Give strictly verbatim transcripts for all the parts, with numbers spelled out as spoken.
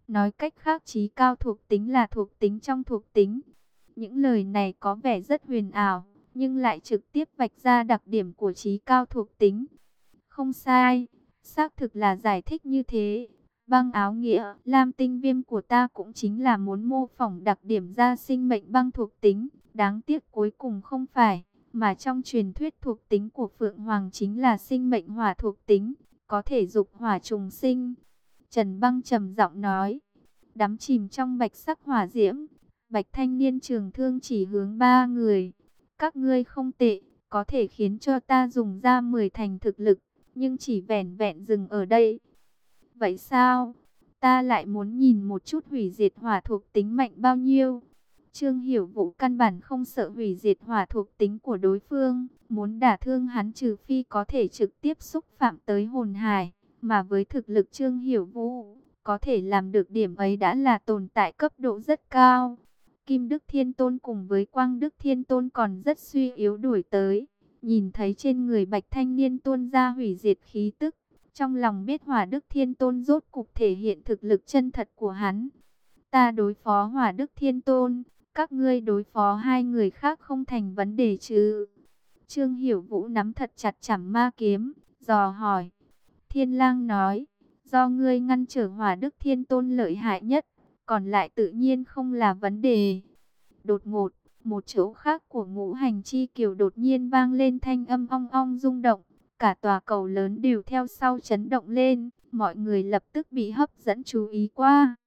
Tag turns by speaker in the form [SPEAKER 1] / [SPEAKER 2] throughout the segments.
[SPEAKER 1] Nói cách khác, chí cao thuộc tính là thuộc tính trong thuộc tính. Những lời này có vẻ rất huyền ảo, nhưng lại trực tiếp vạch ra đặc điểm của chí cao thuộc tính. Không sai, xác thực là giải thích như thế. Băng áo nghĩa, lam tinh viêm của ta cũng chính là muốn mô phỏng đặc điểm ra sinh mệnh băng thuộc tính. Đáng tiếc cuối cùng không phải, mà trong truyền thuyết thuộc tính của Phượng Hoàng chính là sinh mệnh hỏa thuộc tính, có thể dục hỏa trùng sinh. Trần Băng trầm giọng nói, đắm chìm trong bạch sắc hỏa diễm, bạch thanh niên trường thương chỉ hướng ba người. Các ngươi không tệ, có thể khiến cho ta dùng ra mười thành thực lực, nhưng chỉ vẻn vẹn dừng ở đây. Vậy sao? Ta lại muốn nhìn một chút hủy diệt hỏa thuộc tính mạnh bao nhiêu. Trương Hiểu Vũ căn bản không sợ hủy diệt hỏa thuộc tính của đối phương, muốn đả thương hắn trừ phi có thể trực tiếp xúc phạm tới hồn hải, mà với thực lực Trương Hiểu Vũ, có thể làm được điểm ấy đã là tồn tại cấp độ rất cao. Kim Đức Thiên Tôn cùng với Quang Đức Thiên Tôn còn rất suy yếu đuổi tới, nhìn thấy trên người Bạch Thanh Niên tuôn ra hủy diệt khí tức, trong lòng biết Hỏa Đức Thiên Tôn rốt cục thể hiện thực lực chân thật của hắn. Ta đối phó Hỏa Đức Thiên Tôn, các ngươi đối phó hai người khác không thành vấn đề chứ? Trương Hiểu Vũ nắm thật chặt chảm ma kiếm, dò hỏi. Thiên Lang nói, do ngươi ngăn trở Hỏa Đức Thiên Tôn lợi hại nhất, còn lại tự nhiên không là vấn đề. Đột ngột, một chỗ khác của Ngũ Hành Chi Kiều đột nhiên vang lên thanh âm ong ong rung động, cả tòa cầu lớn đều theo sau chấn động lên, mọi người lập tức bị hấp dẫn chú ý qua.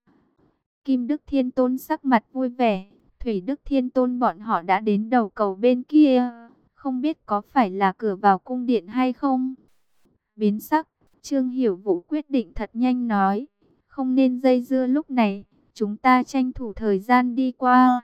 [SPEAKER 1] Kim Đức Thiên Tôn sắc mặt vui vẻ, Thủy Đức Thiên Tôn bọn họ đã đến đầu cầu bên kia, không biết có phải là cửa vào cung điện hay không. Biến sắc, Trương Hiểu Vũ quyết định thật nhanh nói, không nên dây dưa lúc này, chúng ta tranh thủ thời gian đi qua.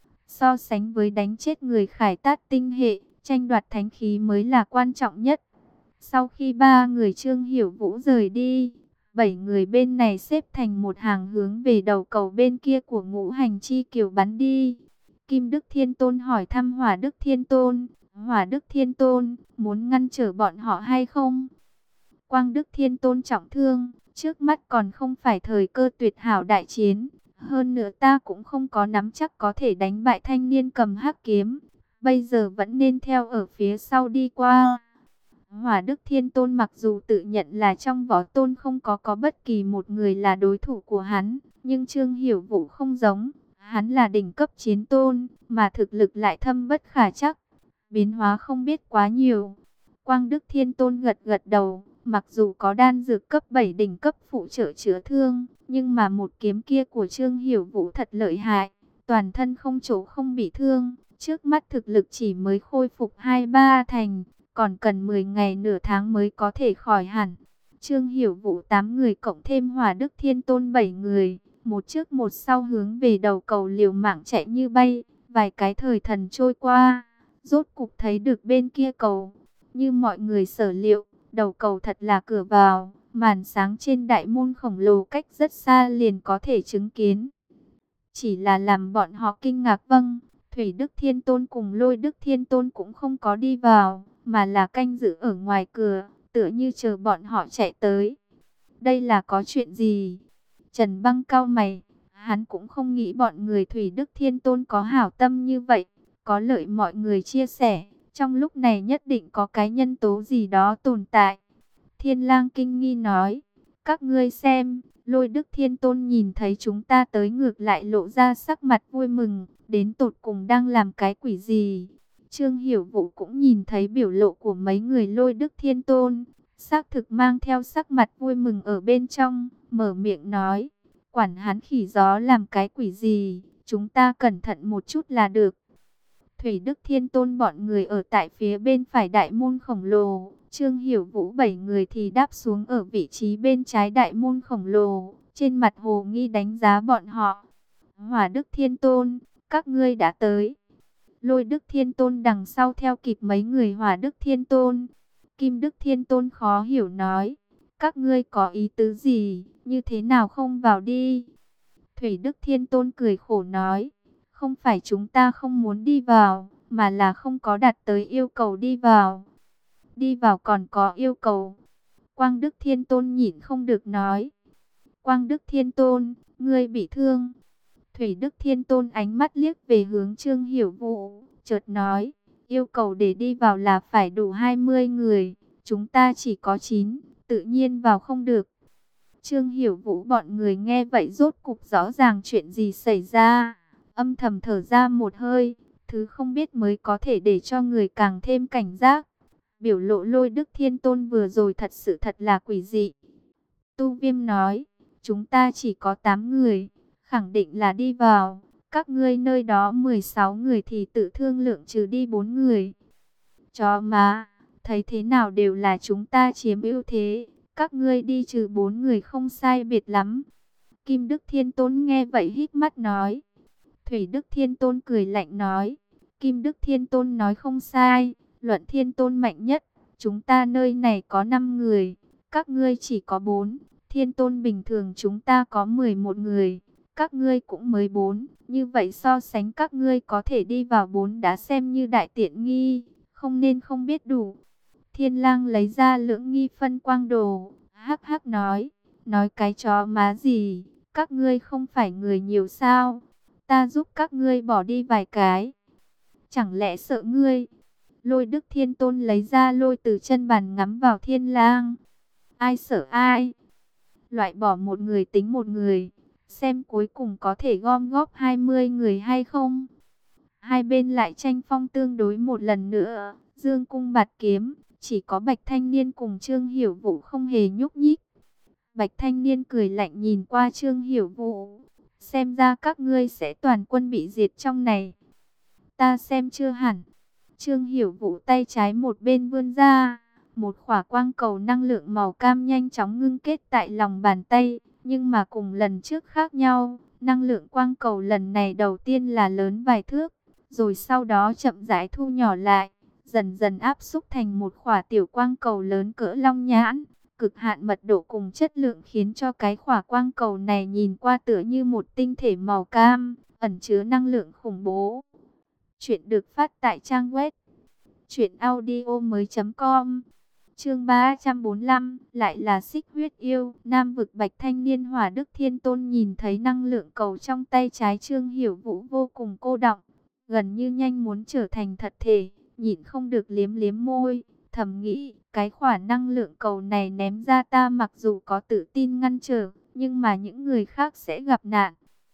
[SPEAKER 1] So sánh với đánh chết người Khải Tát tinh hệ, tranh đoạt thánh khí mới là quan trọng nhất. Sau khi ba người Trương Hiểu Vũ rời đi, bảy người bên này xếp thành một hàng hướng về đầu cầu bên kia của Ngũ Hành Chi Kiều bắn đi. Kim Đức Thiên Tôn hỏi thăm Hỏa Đức Thiên Tôn, Hỏa Đức Thiên Tôn, muốn ngăn trở bọn họ hay không? Quang Đức Thiên Tôn trọng thương, trước mắt còn không phải thời cơ tuyệt hảo đại chiến. Hơn nữa ta cũng không có nắm chắc có thể đánh bại thanh niên cầm hắc kiếm. Bây giờ vẫn nên theo ở phía sau đi qua. Hỏa Đức Thiên Tôn mặc dù tự nhận là trong võ tôn không có có bất kỳ một người là đối thủ của hắn, nhưng Trương Hiểu Vũ không giống. Hắn là đỉnh cấp chiến tôn, mà thực lực lại thâm bất khả chắc. Biến hóa không biết quá nhiều. Quang Đức Thiên Tôn gật gật đầu. Mặc dù có đan dược cấp bảy đỉnh cấp phụ trợ chữa thương, nhưng mà một kiếm kia của Trương Hiểu Vũ thật lợi hại, toàn thân không chỗ không bị thương, trước mắt thực lực chỉ mới khôi phục hai ba thành, còn cần mười ngày nửa tháng mới có thể khỏi hẳn. Trương Hiểu Vũ tám người cộng thêm Hỏa Đức Thiên Tôn bảy người, một trước một sau hướng về đầu cầu liều mạng chạy như bay, vài cái thời thần trôi qua, rốt cục thấy được bên kia cầu, như mọi người sở liệu. Đầu cầu thật là cửa vào, màn sáng trên đại môn khổng lồ cách rất xa liền có thể chứng kiến. Chỉ là làm bọn họ kinh ngạc. Vâng, Thủy Đức Thiên Tôn cùng Lôi Đức Thiên Tôn cũng không có đi vào, mà là canh giữ ở ngoài cửa, tựa như chờ bọn họ chạy tới. Đây là có chuyện gì? Trần Băng cau mày, hắn cũng không nghĩ bọn người Thủy Đức Thiên Tôn có hảo tâm như vậy, có lợi mọi người chia sẻ. Trong lúc này nhất định có cái nhân tố gì đó tồn tại. Thiên Lang kinh nghi nói, các ngươi xem, Lôi Đức Thiên Tôn nhìn thấy chúng ta tới ngược lại lộ ra sắc mặt vui mừng, đến tột cùng đang làm cái quỷ gì. Trương Hiểu Vũ cũng nhìn thấy biểu lộ của mấy người Lôi Đức Thiên Tôn, xác thực mang theo sắc mặt vui mừng ở bên trong, mở miệng nói, quản hắn khỉ gió làm cái quỷ gì, chúng ta cẩn thận một chút là được. Thủy Đức Thiên Tôn bọn người ở tại phía bên phải đại môn khổng lồ, Trương Hiểu Vũ bảy người thì đáp xuống ở vị trí bên trái đại môn khổng lồ, trên mặt hồ nghi đánh giá bọn họ. Hỏa Đức Thiên Tôn, các ngươi đã tới. Lôi Đức Thiên Tôn đằng sau theo kịp mấy người Hỏa Đức Thiên Tôn. Kim Đức Thiên Tôn khó hiểu nói, các ngươi có ý tứ gì, như thế nào không vào đi. Thủy Đức Thiên Tôn cười khổ nói, không phải chúng ta không muốn đi vào, mà là không có đạt tới yêu cầu đi vào. Đi vào còn có yêu cầu. Quang Đức Thiên Tôn nhịn không được nói. Quang Đức Thiên Tôn, ngươi bị thương. Thủy Đức Thiên Tôn ánh mắt liếc về hướng Trương Hiểu Vũ, chợt nói, yêu cầu để đi vào là phải đủ hai mươi người, chúng ta chỉ có chín, tự nhiên vào không được. Trương Hiểu Vũ bọn người nghe vậy rốt cục rõ ràng chuyện gì xảy ra, âm thầm thở ra một hơi, thứ không biết mới có thể để cho người càng thêm cảnh giác. Biểu lộ Lôi Đức Thiên Tôn vừa rồi thật sự thật là quỷ dị. Tu Viêm nói, chúng ta chỉ có tám người, khẳng định là đi vào, các ngươi nơi đó mười sáu người thì tự thương lượng trừ đi bốn người. Chó má, thấy thế nào đều là chúng ta chiếm ưu thế, các ngươi đi trừ bốn người không sai biệt lắm. Kim Đức Thiên Tôn nghe vậy hít mắt nói. Thủy Đức Thiên Tôn cười lạnh nói, Kim Đức Thiên Tôn nói không sai, Luận Thiên Tôn mạnh nhất, chúng ta nơi này có năm người, các ngươi chỉ có bốn, Thiên Tôn bình thường chúng ta có mười một người, các ngươi cũng mới bốn, như vậy so sánh các ngươi có thể đi vào bốn đã xem như đại tiện nghi, không nên không biết đủ. Thiên Lang lấy ra lưỡng nghi phân quang đồ, hắc hắc nói, nói cái chó má gì, các ngươi không phải người nhiều sao, ta giúp các ngươi bỏ đi vài cái. Chẳng lẽ sợ ngươi? Lôi Đức Thiên Tôn lấy ra lôi từ chân bàn ngắm vào Thiên Lang. Ai sợ ai? Loại bỏ một người tính một người, xem cuối cùng có thể gom góp hai mươi người hay không. Hai bên lại tranh phong tương đối một lần nữa, dương cung bạt kiếm, chỉ có Bạch Thanh Niên cùng Trương Hiểu Vũ không hề nhúc nhích. Bạch Thanh Niên cười lạnh nhìn qua Trương Hiểu Vũ, xem ra các ngươi sẽ toàn quân bị diệt trong này. Ta xem chưa hẳn. Trương Hiểu Vũ tay trái một bên vươn ra, một khỏa quang cầu năng lượng màu cam nhanh chóng ngưng kết tại lòng bàn tay, nhưng mà cùng lần trước khác nhau, năng lượng quang cầu lần này đầu tiên là lớn vài thước, rồi sau đó chậm rãi thu nhỏ lại, dần dần áp xúc thành một khỏa tiểu quang cầu lớn cỡ long nhãn. Cực hạn mật độ cùng chất lượng khiến cho cái khỏa quang cầu này nhìn qua tựa như một tinh thể màu cam, ẩn chứa năng lượng khủng bố. Chuyện được phát tại trang web truyện audio mới chấm com. Chương ba trăm bốn mươi lăm, lại là Xích Huyết Yêu. Nam vực Bạch Thanh Niên Hỏa Đức Thiên Tôn nhìn thấy năng lượng cầu trong tay trái Trương Hiểu Vũ vô cùng cô đọng, gần như nhanh muốn trở thành thật thể, nhịn không được liếm liếm môi, thầm nghĩ, cái khỏa năng lượng cầu này ném ra ta mặc dù có tự tin ngăn trở, nhưng mà những người khác sẽ gặp nạn.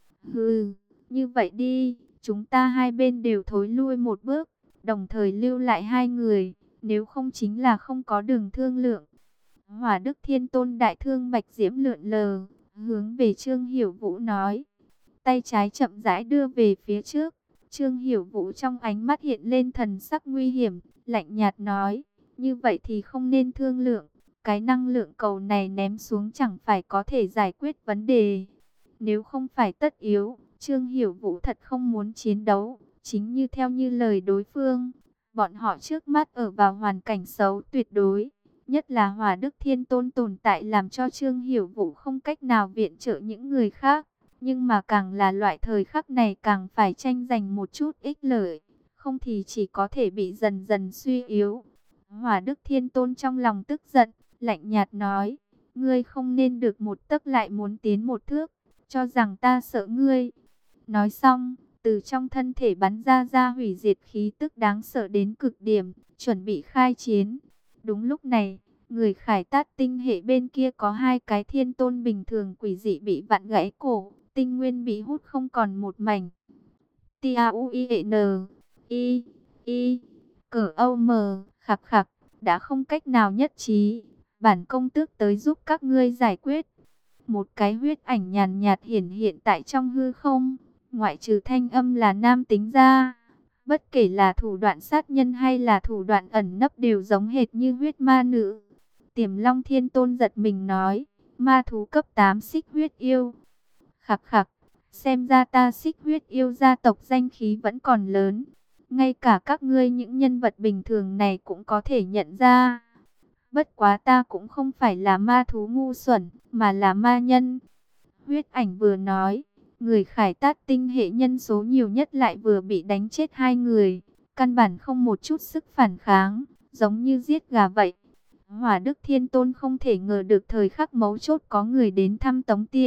[SPEAKER 1] Hừ, như vậy đi, chúng ta hai bên đều thối lui một bước, đồng thời lưu lại hai người, nếu không chính là không có đường thương lượng. Hỏa Đức Thiên Tôn đại thương bạch diễm lượn lờ, hướng về Trương Hiểu Vũ nói, tay trái chậm rãi đưa về phía trước. Trương Hiểu Vũ trong ánh mắt hiện lên thần sắc nguy hiểm, lạnh nhạt nói, như vậy thì không nên thương lượng, cái năng lượng cầu này ném xuống chẳng phải có thể giải quyết vấn đề. Nếu không phải tất yếu, Trương Hiểu Vũ thật không muốn chiến đấu, chính như theo như lời đối phương, bọn họ trước mắt ở vào hoàn cảnh xấu tuyệt đối, nhất là Hỏa Đức Thiên Tôn tồn tại làm cho Trương Hiểu Vũ không cách nào viện trợ những người khác. Nhưng mà càng là loại thời khắc này càng phải tranh giành một chút ích lợi, không thì chỉ có thể bị dần dần suy yếu. Hỏa Đức Thiên Tôn trong lòng tức giận, lạnh nhạt nói, ngươi không nên được một tấc lại muốn tiến một thước, cho rằng ta sợ ngươi. Nói xong, từ trong thân thể bắn ra ra hủy diệt khí tức đáng sợ đến cực điểm, chuẩn bị khai chiến. Đúng lúc này, người Khải Tát tinh hệ bên kia có hai cái thiên tôn bình thường quỷ dị bị vặn gãy cổ, tinh nguyên bị hút không còn một mảnh. T A U I E N I I cỡ âu mờ khạc khạc, đã không cách nào nhất trí, bản công tước tới giúp các ngươi giải quyết. Một cái huyết ảnh nhàn nhạt hiển hiện tại trong hư không, ngoại trừ thanh âm là nam tính ra, bất kể là thủ đoạn sát nhân hay là thủ đoạn ẩn nấp đều giống hệt như huyết ma nữ. Tiềm Long Thiên Tôn giật mình nói, ma thú cấp tám Xích Huyết Yêu. Khạc khạc, xem ra ta Xích Huyết Yêu gia tộc danh khí vẫn còn lớn, ngay cả các ngươi những nhân vật bình thường này cũng có thể nhận ra. Bất quá ta cũng không phải là ma thú ngu xuẩn, mà là ma nhân. Huyết ảnh vừa nói, người Khải Tát tinh hệ nhân số nhiều nhất lại vừa bị đánh chết hai người, căn bản không một chút sức phản kháng, giống như giết gà vậy. Hỏa Đức Thiên Tôn không thể ngờ được thời khắc mấu chốt có người đến thăm tống tiền,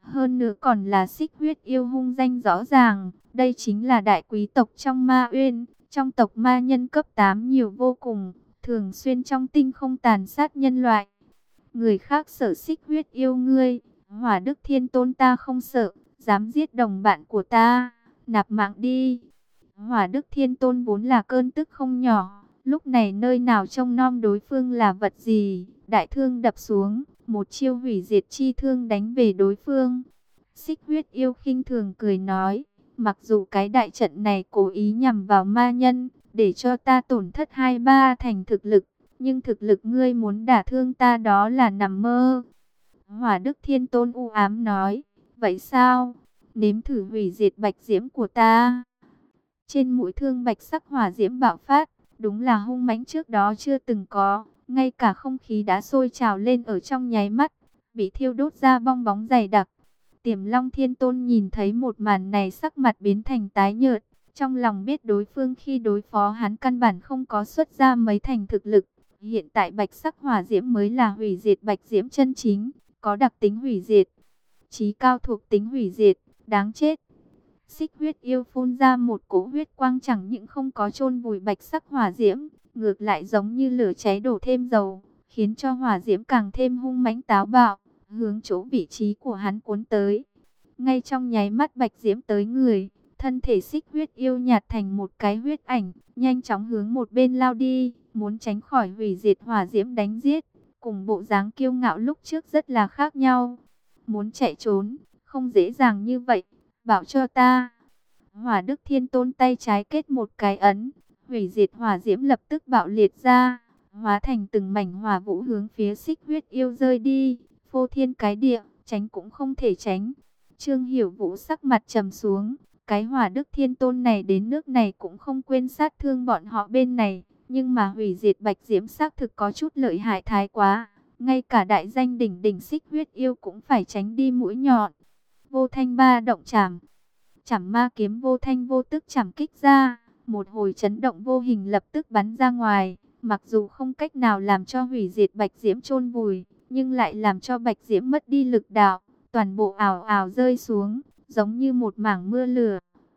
[SPEAKER 1] Hơn nữa còn là xích huyết yêu hung danh rõ ràng. Đây chính là đại quý tộc trong Ma Uyên. Trong tộc ma nhân cấp tám nhiều vô cùng, thường xuyên trong tinh không tàn sát nhân loại. Người khác sợ xích huyết yêu ngươi, Hỏa Đức Thiên Tôn ta không sợ, dám giết đồng bạn của ta, nạp mạng đi. Hỏa Đức Thiên Tôn vốn là cơn tức không nhỏ, lúc này nơi nào trông nom đối phương là vật gì, đại thương đập xuống, một chiêu hủy diệt chi thương đánh về đối phương. Xích huyết yêu khinh thường cười nói, mặc dù cái đại trận này cố ý nhằm vào ma nhân, để cho ta tổn thất hai ba thành thực lực, nhưng thực lực ngươi muốn đả thương ta đó là nằm mơ. Hỏa Đức Thiên Tôn u ám nói, vậy sao? Nếm thử hủy diệt bạch diễm của ta. Trên mũi thương bạch sắc hỏa diễm bạo phát, đúng là hung mãnh trước đó chưa từng có, ngay cả không khí đã sôi trào lên ở trong nháy mắt, bị thiêu đốt ra bong bóng dày đặc. Tiềm Long Thiên Tôn nhìn thấy một màn này sắc mặt biến thành tái nhợt, trong lòng biết đối phương khi đối phó hắn căn bản không có xuất ra mấy thành thực lực. Hiện tại bạch sắc hỏa diễm mới là hủy diệt bạch diễm chân chính, có đặc tính hủy diệt, chí cao thuộc tính hủy diệt, đáng chết. Xích huyết yêu phun ra một cỗ huyết quang chẳng những không có chôn vùi bạch sắc hỏa diễm, ngược lại giống như lửa cháy đổ thêm dầu, khiến cho hỏa diễm càng thêm hung mãnh táo bạo, hướng chỗ vị trí của hắn cuốn tới. Ngay trong nháy mắt bạch diễm tới người, thân thể xích huyết yêu nhạt thành một cái huyết ảnh, nhanh chóng hướng một bên lao đi, muốn tránh khỏi hủy diệt hỏa diễm đánh giết, cùng bộ dáng kiêu ngạo lúc trước rất là khác nhau. Muốn chạy trốn, không dễ dàng như vậy, bảo cho ta. Hỏa Đức Thiên Tôn tay trái kết một cái ấn, hủy diệt hỏa diễm lập tức bạo liệt ra, hóa thành từng mảnh hỏa vũ hướng phía xích huyết yêu rơi đi, phô thiên cái địa, tránh cũng không thể tránh. Trương Hiểu Vũ sắc mặt trầm xuống, cái Hỏa Đức Thiên Tôn này đến nước này cũng không quên sát thương bọn họ bên này, nhưng mà hủy diệt bạch diễm xác thực có chút lợi hại thái quá, ngay cả đại danh đỉnh đỉnh xích huyết yêu cũng phải tránh đi mũi nhọn. Vô thanh ba động chảm, chảm ma kiếm vô thanh vô tức chảm kích ra, một hồi chấn động vô hình lập tức bắn ra ngoài, mặc dù không cách nào làm cho hủy diệt bạch diễm chôn vùi, nhưng lại làm cho bạch diễm mất đi lực đạo, toàn bộ ảo ảo rơi xuống, giống như một mảng mưa lửa.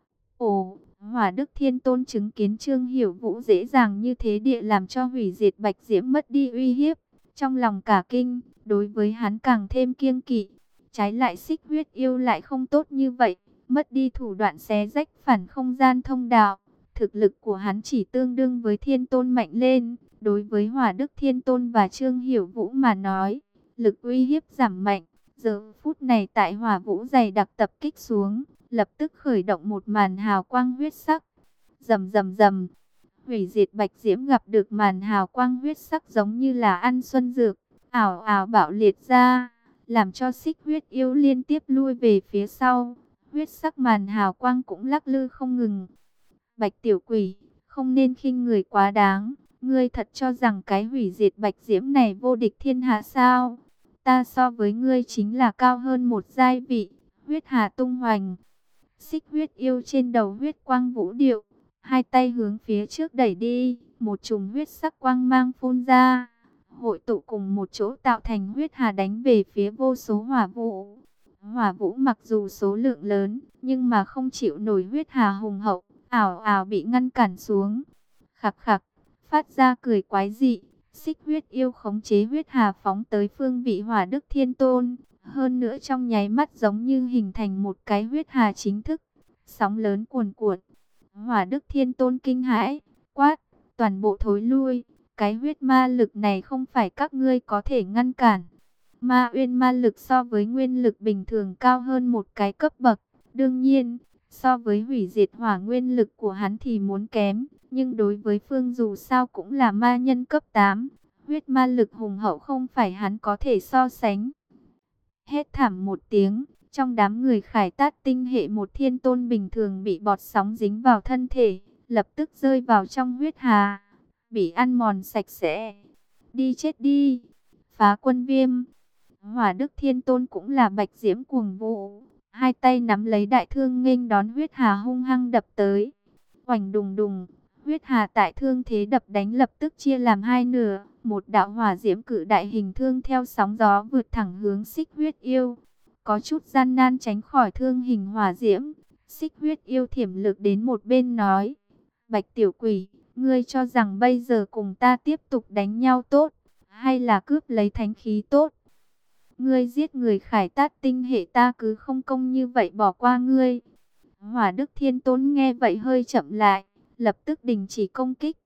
[SPEAKER 1] Ồ, Hỏa Đức Thiên Tôn chứng kiến Trương Hiểu Vũ dễ dàng như thế địa làm cho hủy diệt bạch diễm mất đi uy hiếp, trong lòng cả kinh, đối với hắn càng thêm kiêng kỵ. Trái lại xích huyết yêu lại không tốt như vậy, mất đi thủ đoạn xé rách phản không gian thông đạo. Thực lực của hắn chỉ tương đương với Thiên Tôn mạnh lên, đối với Hỏa Đức Thiên Tôn và Trương Hiểu Vũ mà nói, lực uy hiếp giảm mạnh. Giờ phút này tại hỏa vũ dày đặc tập kích xuống, lập tức khởi động một màn hào quang huyết sắc. Rầm rầm rầm, hủy diệt bạch diễm gặp được màn hào quang huyết sắc giống như là ăn xuân dược, ảo ảo bạo liệt ra, làm cho xích huyết yêu liên tiếp lui về phía sau. Huyết sắc màn hào quang cũng lắc lư không ngừng. Bạch tiểu quỷ, không nên khinh người quá đáng, ngươi thật cho rằng cái hủy diệt bạch diễm này vô địch thiên hạ sao? Ta so với ngươi chính là cao hơn một giai vị, huyết hà tung hoành. Xích huyết yêu trên đầu huyết quang vũ điệu, hai tay hướng phía trước đẩy đi, một chùm huyết sắc quang mang phun ra, hội tụ cùng một chỗ tạo thành huyết hà đánh về phía vô số hỏa vũ. Hỏa vũ mặc dù số lượng lớn, nhưng mà không chịu nổi huyết hà hùng hậu, ảo ảo bị ngăn cản xuống. Khặc khặc, phát ra cười quái dị. Xích huyết yêu khống chế huyết hà phóng tới phương vị Hỏa Đức Thiên Tôn, hơn nữa trong nháy mắt giống như hình thành một cái huyết hà chính thức, sóng lớn cuồn cuộn. Hỏa Đức Thiên Tôn kinh hãi, quát, toàn bộ thối lui, cái huyết ma lực này không phải các ngươi có thể ngăn cản. Ma uyên ma lực so với nguyên lực bình thường cao hơn một cái cấp bậc, đương nhiên, so với hủy diệt hỏa nguyên lực của hắn thì muốn kém. Nhưng đối với phương dù sao cũng là ma nhân cấp tám, huyết ma lực hùng hậu không phải hắn có thể so sánh. Hét thảm một tiếng, trong đám người Khải Tát tinh hệ một thiên tôn bình thường bị bọt sóng dính vào thân thể, lập tức rơi vào trong huyết hà, bị ăn mòn sạch sẽ. Đi chết đi, Phá Quân Viêm. Hỏa Đức Thiên Tôn cũng là bạch diễm cuồng vũ, hai tay nắm lấy đại thương nghênh đón huyết hà hung hăng đập tới. Oành đùng đùng, huyết hà tại thương thế đập đánh lập tức chia làm hai nửa, một đạo hỏa diễm cự đại hình thương theo sóng gió vượt thẳng hướng xích huyết yêu. có chút gian nan tránh khỏi thương hình hỏa diễm. Xích huyết yêu thiểm lực đến một bên nói, Bạch tiểu quỷ, ngươi cho rằng bây giờ cùng ta tiếp tục đánh nhau tốt, hay là cướp lấy thánh khí tốt? Ngươi giết người Khải Tát tinh hệ, ta cứ không công như vậy bỏ qua ngươi. Hỏa Đức Thiên Tôn nghe vậy hơi chậm lại, lập tức đình chỉ công kích.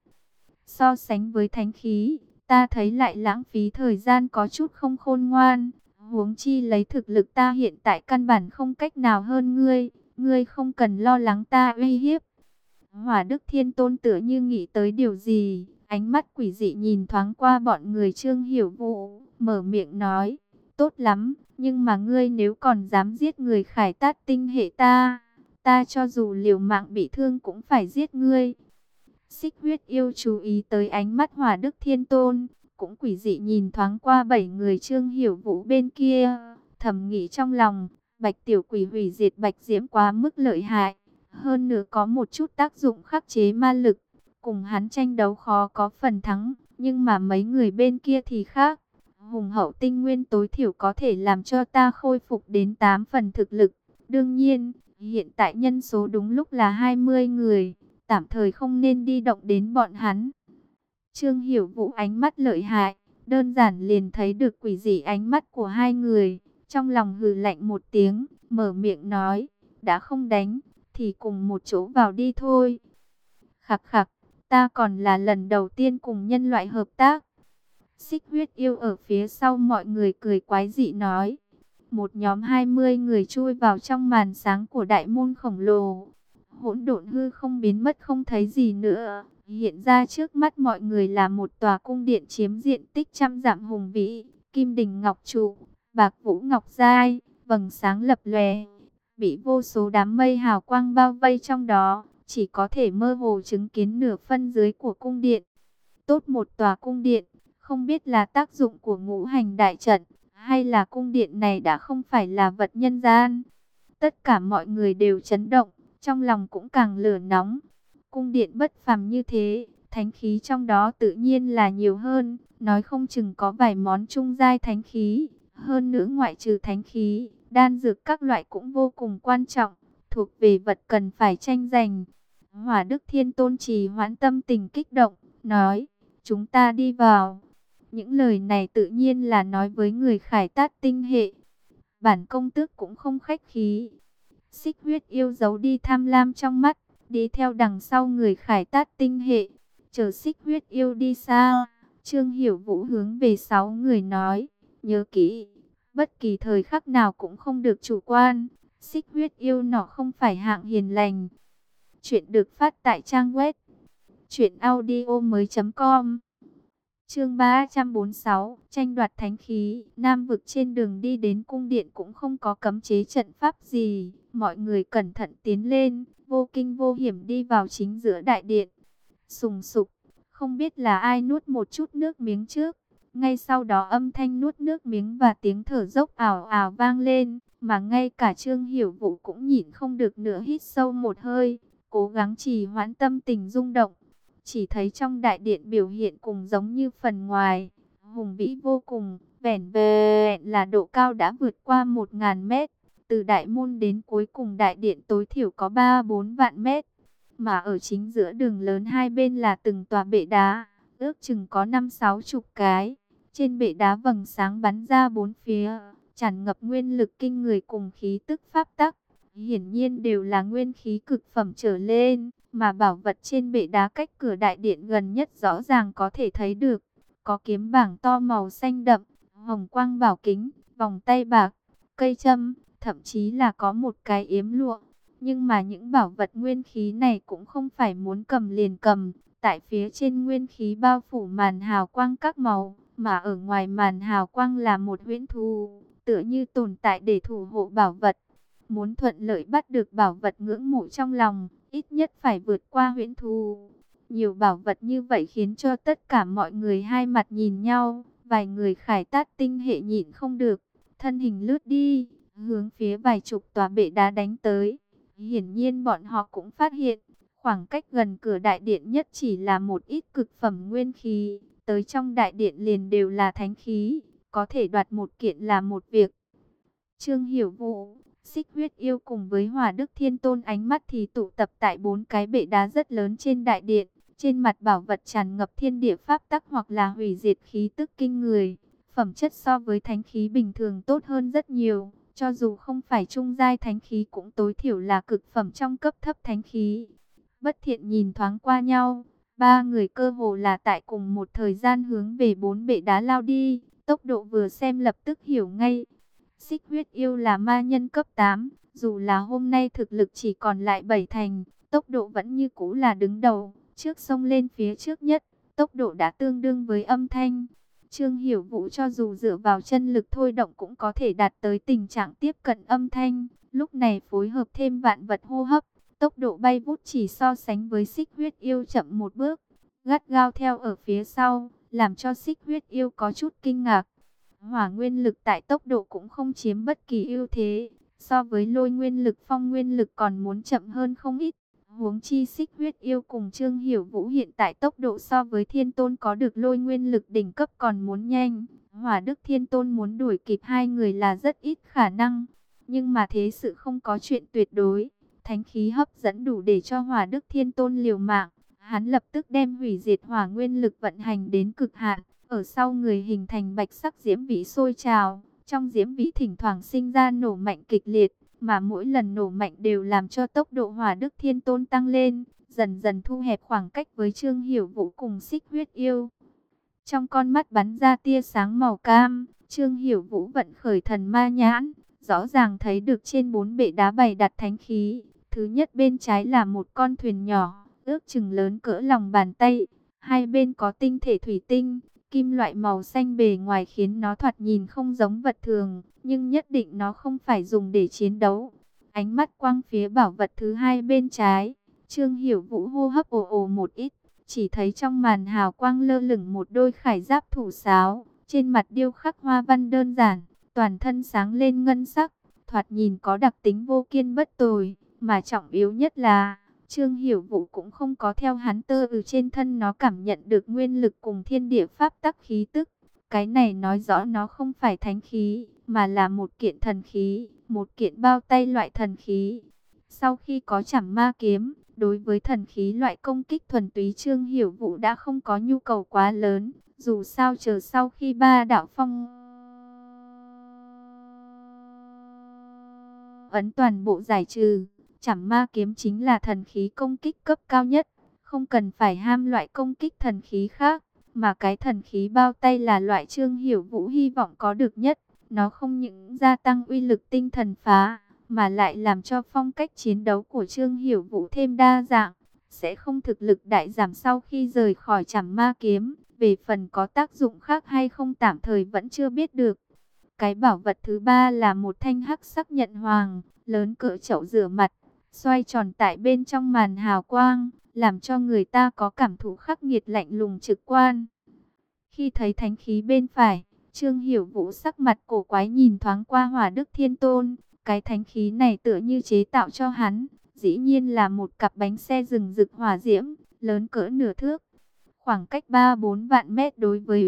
[SPEAKER 1] So sánh với thánh khí, ta thấy lại lãng phí thời gian có chút không khôn ngoan. Huống chi lấy thực lực ta hiện tại căn bản không cách nào hơn ngươi, ngươi không cần lo lắng ta uy hiếp. Hỏa Đức Thiên Tôn tựa như nghĩ tới điều gì, ánh mắt quỷ dị nhìn thoáng qua bọn người Trương Hiểu Vũ, mở miệng nói, tốt lắm, nhưng mà ngươi nếu còn dám giết người Khải Tát tinh hệ ta, ta cho dù liều mạng bị thương cũng phải giết ngươi. Xích huyết yêu chú ý tới ánh mắt Hỏa Đức Thiên Tôn, cũng quỷ dị nhìn thoáng qua bảy người Trương Hiểu Vũ bên kia, thầm nghĩ trong lòng, Bạch tiểu quỷ hủy diệt Bạch Diễm quá mức lợi hại, hơn nữa có một chút tác dụng khắc chế ma lực, cùng hắn tranh đấu khó có phần thắng, nhưng mà mấy người bên kia thì khác. Hùng hậu tinh nguyên tối thiểu có thể làm cho ta khôi phục đến tám phần thực lực. Đương nhiên, hiện tại nhân số đúng lúc là hai mươi người, tạm thời không nên đi động đến bọn hắn. Trương Hiểu Vũ ánh mắt lợi hại, đơn giản liền thấy được quỷ dị ánh mắt của hai người, trong lòng hừ lạnh một tiếng, mở miệng nói, đã không đánh, thì cùng một chỗ vào đi thôi. Khặc khặc, ta còn là lần đầu tiên cùng nhân loại hợp tác. Xích huyết yêu ở phía sau mọi người cười quái dị nói. Một nhóm hai mươi người chui vào trong màn sáng của đại môn khổng lồ. Hỗn độn hư không biến mất không thấy gì nữa. Hiện ra trước mắt mọi người là một tòa cung điện chiếm diện tích trăm dặm hùng vĩ, kim đình ngọc trụ, bạc vũ ngọc giai, vầng sáng lập lòe, bị vô số đám mây hào quang bao vây trong đó, chỉ có thể mơ hồ chứng kiến nửa phân dưới của cung điện. Tốt một tòa cung điện, không biết là tác dụng của ngũ hành đại trận, hay là cung điện này đã không phải là vật nhân gian. Tất cả mọi người đều chấn động, trong lòng cũng càng lửa nóng. Cung điện bất phàm như thế, thánh khí trong đó tự nhiên là nhiều hơn, nói không chừng có vài món trung giai thánh khí. Hơn nữa ngoại trừ thánh khí, đan dược các loại cũng vô cùng quan trọng, thuộc về vật cần phải tranh giành. Hỏa Đức Thiên Tôn trì hoãn tâm tình kích động, nói, chúng ta đi vào. Những lời này tự nhiên là nói với người Khải Tát tinh hệ. Bản công tước cũng không khách khí. Xích huyết yêu giấu đi tham lam trong mắt, đi theo đằng sau người Khải Tát tinh hệ. Chờ xích huyết yêu đi xa, Trương Hiểu Vũ hướng về sáu người nói, nhớ kỹ, bất kỳ thời khắc nào cũng không được chủ quan. Xích huyết yêu nọ không phải hạng hiền lành. Chuyện được phát tại trang web truyện audio mới chấm com. Chương ba trăm bốn mươi sáu, tranh đoạt thánh khí. Nam vực trên đường đi đến cung điện cũng không có cấm chế trận pháp gì, mọi người cẩn thận tiến lên, vô kinh vô hiểm đi vào chính giữa đại điện. Sùng sục, không biết là ai nuốt một chút nước miếng trước, ngay sau đó âm thanh nuốt nước miếng và tiếng thở dốc ảo ảo vang lên, mà ngay cả Trương Hiểu Vũ cũng nhịn không được nữa, hít sâu một hơi, cố gắng trì hoãn tâm tình rung động. Chỉ thấy trong đại điện biểu hiện cùng giống như phần ngoài, hùng vĩ vô cùng, vẻn vẹn là độ cao đã vượt qua một nghìn mét, từ đại môn đến cuối cùng đại điện tối thiểu có ba bốn vạn mét, mà ở chính giữa đường lớn hai bên là từng tòa bệ đá, ước chừng có năm sáu chục cái, trên bệ đá vầng sáng bắn ra bốn phía, tràn ngập nguyên lực kinh người cùng khí tức pháp tắc, hiển nhiên đều là nguyên khí cực phẩm trở lên. Mà bảo vật trên bệ đá cách cửa đại điện gần nhất rõ ràng có thể thấy được. Có kiếm bảng to màu xanh đậm, hồng quang bảo kính, vòng tay bạc, cây châm, thậm chí là có một cái yếm lụa. Nhưng mà những bảo vật nguyên khí này cũng không phải muốn cầm liền cầm. Tại phía trên nguyên khí bao phủ màn hào quang các màu, mà ở ngoài màn hào quang là một huyễn thú, tựa như tồn tại để thủ hộ bảo vật. Muốn thuận lợi bắt được bảo vật ngưỡng mộ trong lòng, ít nhất phải vượt qua huyễn thú. Nhiều bảo vật như vậy khiến cho tất cả mọi người hai mặt nhìn nhau. Vài người Khải Tát tinh hệ nhịn không được, thân hình lướt đi, hướng phía vài chục tòa bệ đá đánh tới. Hiển nhiên bọn họ cũng phát hiện, khoảng cách gần cửa đại điện nhất chỉ là một ít cực phẩm nguyên khí, tới trong đại điện liền đều là thánh khí, có thể đoạt một kiện là một việc. Trương Hiểu Vũ, Xích Huyết Yêu cùng với Hỏa Đức Thiên Tôn ánh mắt thì tụ tập tại bốn cái bệ đá rất lớn trên đại điện. Trên mặt bảo vật tràn ngập thiên địa pháp tắc hoặc là hủy diệt khí tức kinh người. Phẩm chất so với thánh khí bình thường tốt hơn rất nhiều. Cho dù không phải trung giai thánh khí cũng tối thiểu là cực phẩm trong cấp thấp thánh khí. Bất Thiện nhìn thoáng qua nhau. Ba người cơ hồ là tại cùng một thời gian hướng về bốn bệ đá lao đi. Tốc độ vừa xem lập tức hiểu ngay. Xích Huyết Yêu là ma nhân cấp tám. Dù là hôm nay thực lực chỉ còn lại bảy thành. Tốc độ vẫn như cũ là đứng đầu. Trước sông lên phía trước nhất. Tốc độ đã tương đương với âm thanh. Trương Hiểu Vũ cho dù dựa vào chân lực thôi động cũng có thể đạt tới tình trạng tiếp cận âm thanh. Lúc này phối hợp thêm vạn vật hô hấp. Tốc độ bay vút chỉ so sánh với Xích Huyết Yêu chậm một bước. Gắt gao theo ở phía sau, làm cho Xích Huyết Yêu có chút kinh ngạc. Hỏa nguyên lực tại tốc độ cũng không chiếm bất kỳ ưu thế. So với lôi nguyên lực, phong nguyên lực còn muốn chậm hơn không ít. Huống chi Xích Huyết Yêu cùng Trương Hiểu Vũ hiện tại tốc độ so với Thiên Tôn có được lôi nguyên lực đỉnh cấp còn muốn nhanh. Hỏa Đức Thiên Tôn muốn đuổi kịp hai người là rất ít khả năng. Nhưng mà thế sự không có chuyện tuyệt đối. Thánh khí hấp dẫn đủ để cho Hỏa Đức Thiên Tôn liều mạng. Hắn lập tức đem hủy diệt hỏa nguyên lực vận hành đến cực hạn. Ở sau người hình thành bạch sắc diễm vĩ sôi trào. Trong diễm vĩ thỉnh thoảng sinh ra nổ mạnh kịch liệt. Mà mỗi lần nổ mạnh đều làm cho tốc độ Hỏa Đức Thiên Tôn tăng lên. Dần dần thu hẹp khoảng cách với Trương Hiểu Vũ cùng Xích Huyết Yêu. Trong con mắt bắn ra tia sáng màu cam. Trương Hiểu Vũ vận khởi thần ma nhãn. Rõ ràng thấy được trên bốn bệ đá bày đặt thánh khí. Thứ nhất bên trái là một con thuyền nhỏ, ước chừng lớn cỡ lòng bàn tay. Hai bên có tinh thể thủy tinh, kim loại màu xanh bề ngoài khiến nó thoạt nhìn không giống vật thường, nhưng nhất định nó không phải dùng để chiến đấu. Ánh mắt quang phía bảo vật thứ hai bên trái, Trương Hiểu Vũ hô hấp ồ ồ một ít, chỉ thấy trong màn hào quang lơ lửng một đôi khải giáp thủ sáo, trên mặt điêu khắc hoa văn đơn giản, toàn thân sáng lên ngân sắc, thoạt nhìn có đặc tính vô kiên bất tồi. Mà trọng yếu nhất là, Trương Hiểu Vũ cũng không có theo hắn tơ từ trên thân nó cảm nhận được nguyên lực cùng thiên địa pháp tắc khí tức. Cái này nói rõ nó không phải thánh khí, mà là một kiện thần khí, một kiện bao tay loại thần khí. Sau khi có Trảm Ma Kiếm, đối với thần khí loại công kích thuần túy Trương Hiểu Vũ đã không có nhu cầu quá lớn. Dù sao chờ sau khi ba đạo phong ấn toàn bộ giải trừ, Trảm Ma Kiếm chính là thần khí công kích cấp cao nhất, không cần phải ham loại công kích thần khí khác, mà cái thần khí bao tay là loại Trương Hiểu Vũ hy vọng có được nhất. Nó không những gia tăng uy lực tinh thần phá, mà lại làm cho phong cách chiến đấu của Trương Hiểu Vũ thêm đa dạng, sẽ không thực lực đại giảm sau khi rời khỏi Trảm Ma Kiếm. Về phần có tác dụng khác hay không tạm thời vẫn chưa biết được. Cái bảo vật thứ ba là một thanh hắc sắc nhận hoàng, lớn cỡ chậu rửa mặt, xoay tròn tại bên trong màn hào quang, làm cho người ta có cảm thụ khắc nghiệt lạnh lùng trực quan. Khi thấy thánh khí bên phải, Trương Hiểu Vũ sắc mặt cổ quái nhìn thoáng qua Hỏa Đức Thiên Tôn. Cái thánh khí này tựa như chế tạo cho hắn, dĩ nhiên là một cặp bánh xe rừng rực hỏa diễm, lớn cỡ nửa thước. Khoảng cách ba bốn vạn mét đối với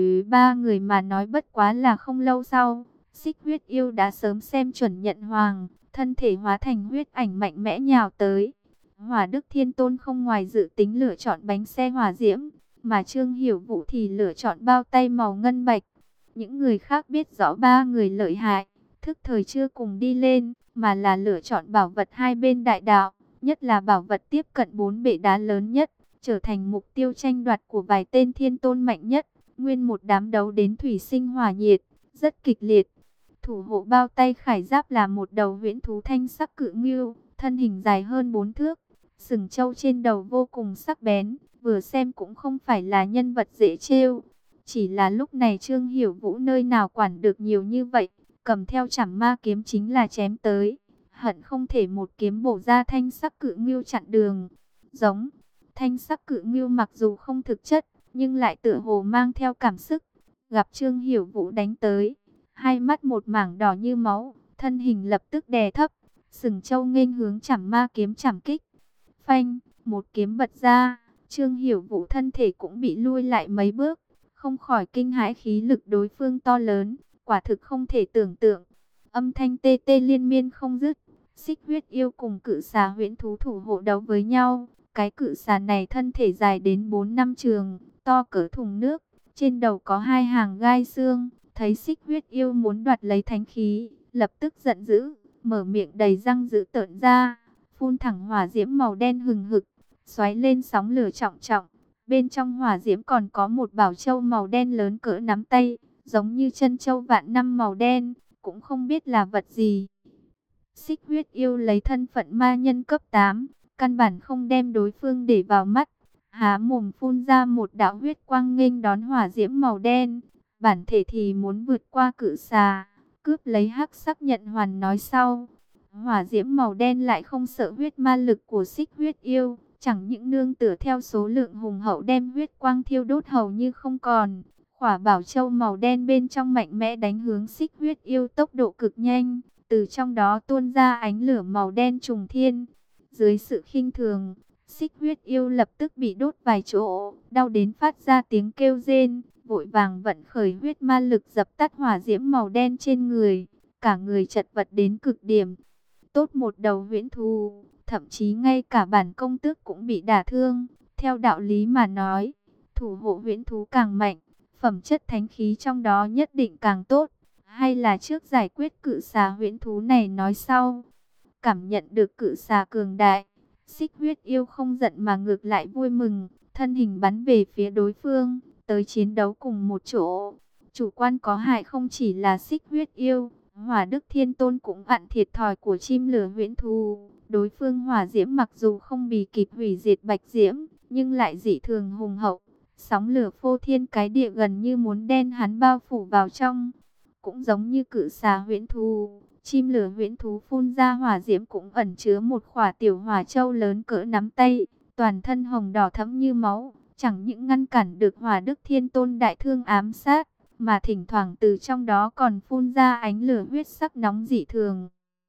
[SPEAKER 1] ba người mà nói bất quá là không lâu sau. Xích Huyết Yêu đã sớm xem chuẩn nhận hoàng, thân thể hóa thành huyết ảnh mạnh mẽ nhào tới. Hỏa Đức Thiên Tôn không ngoài dự tính lựa chọn bánh xe hỏa diễm, mà Trương Hiểu Vũ thì lựa chọn bao tay màu ngân bạch. Những người khác biết rõ ba người lợi hại, thức thời chưa cùng đi lên, mà là lựa chọn bảo vật hai bên đại đạo, nhất là bảo vật tiếp cận bốn bệ đá lớn nhất, trở thành mục tiêu tranh đoạt của vài tên thiên tôn mạnh nhất. Nguyên một đám đấu đến thủy sinh hỏa nhiệt, rất kịch liệt. Thủ hộ bao tay khải giáp là một đầu huyễn thú thanh sắc cự ngưu, thân hình dài hơn bốn thước, sừng trâu trên đầu vô cùng sắc bén, vừa xem cũng không phải là nhân vật dễ trêu. Chỉ là lúc này Trương Hiểu Vũ nơi nào quản được nhiều như vậy, cầm theo Trảm Ma Kiếm chính là chém tới, hận không thể một kiếm bổ ra thanh sắc cự ngưu chặn đường. Giống thanh sắc cự ngưu mặc dù không thực chất, nhưng lại tựa hồ mang theo cảm xúc. Gặp Trương Hiểu Vũ đánh tới, hai mắt một mảng đỏ như máu, thân hình lập tức đè thấp, sừng trâu nghênh hướng Trảm Ma Kiếm chảm kích. Phanh, một kiếm bật ra, Trương Hiểu Vũ thân thể cũng bị lui lại mấy bước, không khỏi kinh hãi khí lực đối phương to lớn, quả thực không thể tưởng tượng. âm thanh tê tê liên miên không dứt. Xích huyết yêu cùng cự xà huyễn thú thủ hộ đấu với nhau. Cái cự xà này thân thể dài đến bốn năm trường, to cỡ thùng nước, trên đầu có hai hàng gai xương. Thấy xích huyết yêu muốn đoạt lấy thánh khí, lập tức giận dữ, mở miệng đầy răng dữ tợn ra, phun thẳng hỏa diễm màu đen hừng hực, xoáy lên sóng lửa trọng trọng. Bên trong hỏa diễm còn có một bảo châu màu đen lớn cỡ nắm tay, giống như chân châu vạn năm màu đen, cũng không biết là vật gì. Xích huyết yêu lấy thân phận ma nhân cấp tám, căn bản không đem đối phương để vào mắt, há mồm phun ra một đạo huyết quang nghênh đón hỏa diễm màu đen. Bản thể thì muốn vượt qua cự xà, cướp lấy hắc sắc nhận hoàn nói sau. Hỏa diễm màu đen lại không sợ huyết ma lực của xích huyết yêu, chẳng những nương tựa theo số lượng hùng hậu đem huyết quang thiêu đốt hầu như không còn. Khỏa bảo châu màu đen bên trong mạnh mẽ đánh hướng xích huyết yêu tốc độ cực nhanh, từ trong đó tuôn ra ánh lửa màu đen trùng thiên. Dưới sự khinh thường, xích huyết yêu lập tức bị đốt vài chỗ, đau đến phát ra tiếng kêu rên, vội vàng vận khởi huyết ma lực dập tắt hỏa diễm màu đen trên người, cả người chật vật đến cực điểm. Tốt một đầu huyễn thú, thậm chí ngay cả bản công tước cũng bị đả thương. Theo đạo lý mà nói, thủ hộ huyễn thú càng mạnh, phẩm chất thánh khí trong đó nhất định càng tốt. Hay là trước giải quyết cự xà huyễn thú này nói sau. Cảm nhận được cự xà cường đại, xích huyết yêu không giận mà ngược lại vui mừng, thân hình bắn về phía đối phương, tới chiến đấu cùng một chỗ. Chủ quan có hại không chỉ là xích huyết yêu, Hỏa Đức Thiên Tôn cũng ăn thiệt thòi của chim lửa huyễn thú. Đối phương hỏa diễm mặc dù không bì kịp hủy diệt bạch diễm, nhưng lại dị thường hùng hậu. Sóng lửa phô thiên cái địa gần như muốn đen hắn bao phủ vào trong. Cũng giống như cự xà huyễn thú, chim lửa huyễn thú phun ra hỏa diễm cũng ẩn chứa một khỏa tiểu hỏa châu lớn cỡ nắm tay, toàn thân hồng đỏ thẫm như máu, chẳng những ngăn cản được Hỏa Đức Thiên Tôn đại thương ám sát, mà thỉnh thoảng từ trong đó còn phun ra ánh lửa huyết sắc nóng dị thường.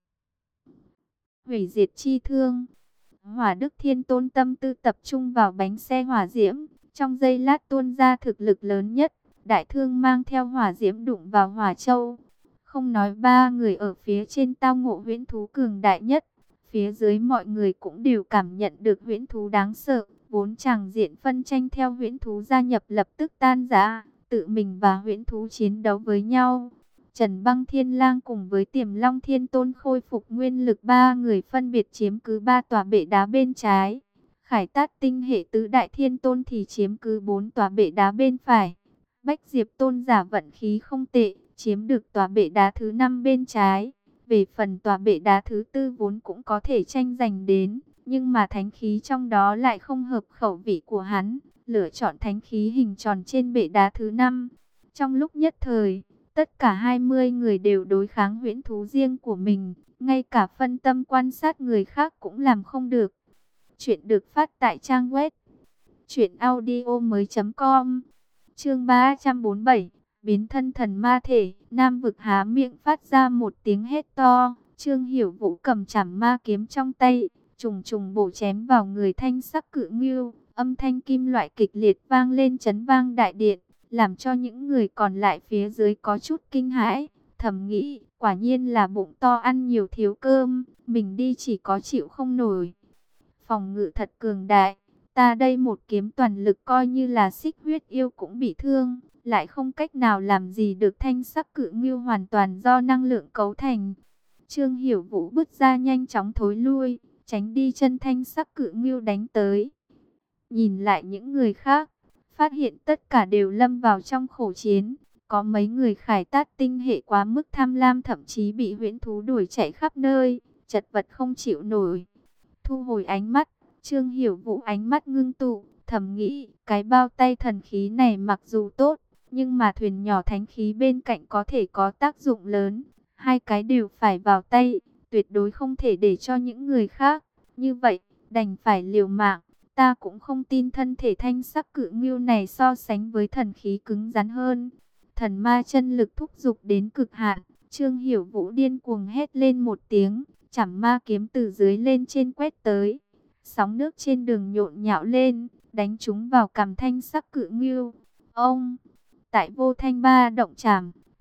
[SPEAKER 1] Hủy diệt chi thương. Hỏa Đức Thiên Tôn tâm tư tập trung vào bánh xe hỏa diễm, trong giây lát tuôn ra thực lực lớn nhất. Đại thương mang theo hỏa diễm đụng vào hỏa châu. Không nói ba người ở phía trên tao ngộ huyễn thú cường đại nhất, phía dưới mọi người cũng đều cảm nhận được huyễn thú đáng sợ. Vốn tràng diện phân tranh theo huyễn thú gia nhập lập tức tan rã, tự mình và huyễn thú chiến đấu với nhau. Trần Băng Thiên Lang cùng với Tiềm Long Thiên Tôn khôi phục nguyên lực, ba người phân biệt chiếm cứ ba tòa bệ đá bên trái. Khải Tát Tinh hệ tứ đại thiên tôn thì chiếm cứ bốn tòa bệ đá bên phải. Bách Diệp Tôn giả vận khí không tệ, chiếm được tòa bệ đá thứ năm bên trái. Về phần tòa bệ đá thứ tư vốn cũng có thể tranh giành đến, nhưng mà thánh khí trong đó lại không hợp khẩu vị của hắn, lựa chọn thánh khí hình tròn trên bệ đá thứ năm. Trong lúc nhất thời, tất cả hai mươi người đều đối kháng huyễn thú riêng của mình, ngay cả phân tâm quan sát người khác cũng làm không được. Chuyện được phát tại trang web truyện audio mới chấm com. Chương ba trăm bốn mươi bảy, biến thân thần ma thể. Nam Vực há miệng phát ra một tiếng hét to. Trương Hiểu Vũ cầm chảm ma kiếm trong tay, trùng trùng bổ chém vào người thanh sắc cự ngưu. Âm thanh kim loại kịch liệt vang lên chấn vang đại điện, làm cho những người còn lại phía dưới có chút kinh hãi. Thầm nghĩ, quả nhiên là bụng to ăn nhiều thiếu cơm, mình đi chỉ có chịu không nổi. Phòng ngự thật cường đại, ta đây một kiếm toàn lực coi như là xích huyết yêu cũng bị thương, lại không cách nào làm gì được thanh sắc cự ngưu, hoàn toàn do năng lượng cấu thành. Trương Hiểu Vũ bứt ra nhanh chóng thối lui, tránh đi chân thanh sắc cự ngưu đánh tới. Nhìn lại những người khác, phát hiện tất cả đều lâm vào trong khổ chiến. Có mấy người Khải Tát Tinh hệ quá mức tham lam, thậm chí bị huyễn thú đuổi chạy khắp nơi, chật vật không chịu nổi. Thu hồi ánh mắt, Trương Hiểu Vũ ánh mắt ngưng tụ, thầm nghĩ, cái bao tay thần khí này mặc dù tốt, nhưng mà thuyền nhỏ thánh khí bên cạnh có thể có tác dụng lớn. Hai cái đều phải vào tay, tuyệt đối không thể để cho những người khác. Như vậy, đành phải liều mạng. Ta cũng không tin thân thể thanh sắc cự ngưu này so sánh với thần khí cứng rắn hơn. Thần ma chân lực thúc giục đến cực hạn, Trương Hiểu Vũ điên cuồng hét lên một tiếng, chảm ma kiếm từ dưới lên trên quét tới. Sóng nước trên đường nhộn nhạo lên, đánh chúng vào cằm thanh sắc cự ngưu. Ông, tại vô thanh ba động chảm,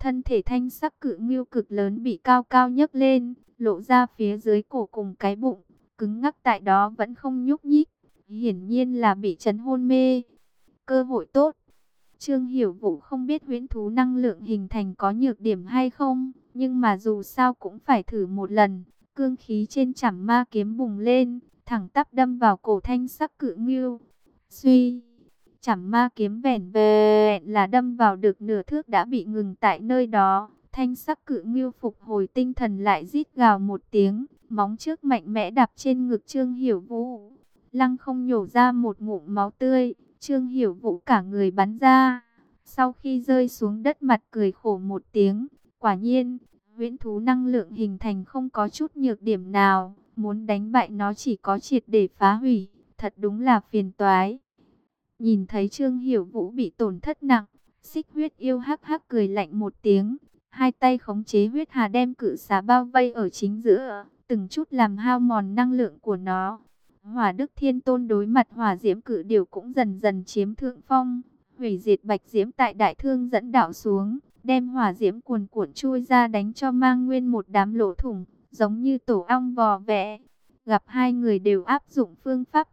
[SPEAKER 1] Thân thể thanh sắc cự ngưu cực lớn bị cao cao nhấc lên, lộ ra phía dưới cổ cùng cái bụng, cứng ngắc tại đó vẫn không nhúc nhích, hiển nhiên là bị chấn hôn mê. Cơ hội tốt. Trương Hiểu Vũ không biết huyễn thú năng lượng hình thành có nhược điểm hay không, nhưng mà dù sao cũng phải thử một lần. Cương khí trên chảm ma kiếm bùng lên, thẳng tắp đâm vào cổ thanh sắc cự ngưu. Suy, chảm ma kiếm vẻn vẹn là đâm vào được nửa thước đã bị ngừng tại nơi đó. Thanh sắc cự ngưu phục hồi tinh thần lại rít gào một tiếng, móng trước mạnh mẽ đạp trên ngực Trương Hiểu Vũ. Lăng không nhổ ra một ngụm máu tươi, Trương Hiểu Vũ cả người bắn ra. Sau khi rơi xuống đất mặt cười khổ một tiếng, quả nhiên, huyễn thú năng lượng hình thành không có chút nhược điểm nào, muốn đánh bại nó chỉ có triệt để phá hủy, thật đúng là phiền toái. Nhìn thấy Trương Hiểu Vũ bị tổn thất nặng, Xích Huyết yêu hắc hắc cười lạnh một tiếng, hai tay khống chế huyết hà đem cự xà bao vây ở chính giữa, từng chút làm hao mòn năng lượng của nó. Hỏa Đức Thiên Tôn đối mặt hỏa diễm cự điểu cũng dần dần chiếm thượng phong, hủy diệt bạch diễm tại đại thương dẫn đạo xuống, đem hỏa diễm cuồn cuộn chui ra đánh cho Mang Nguyên một đám lỗ thủng, giống như tổ ong vò vẽ. Gặp hai người đều áp dụng phương pháp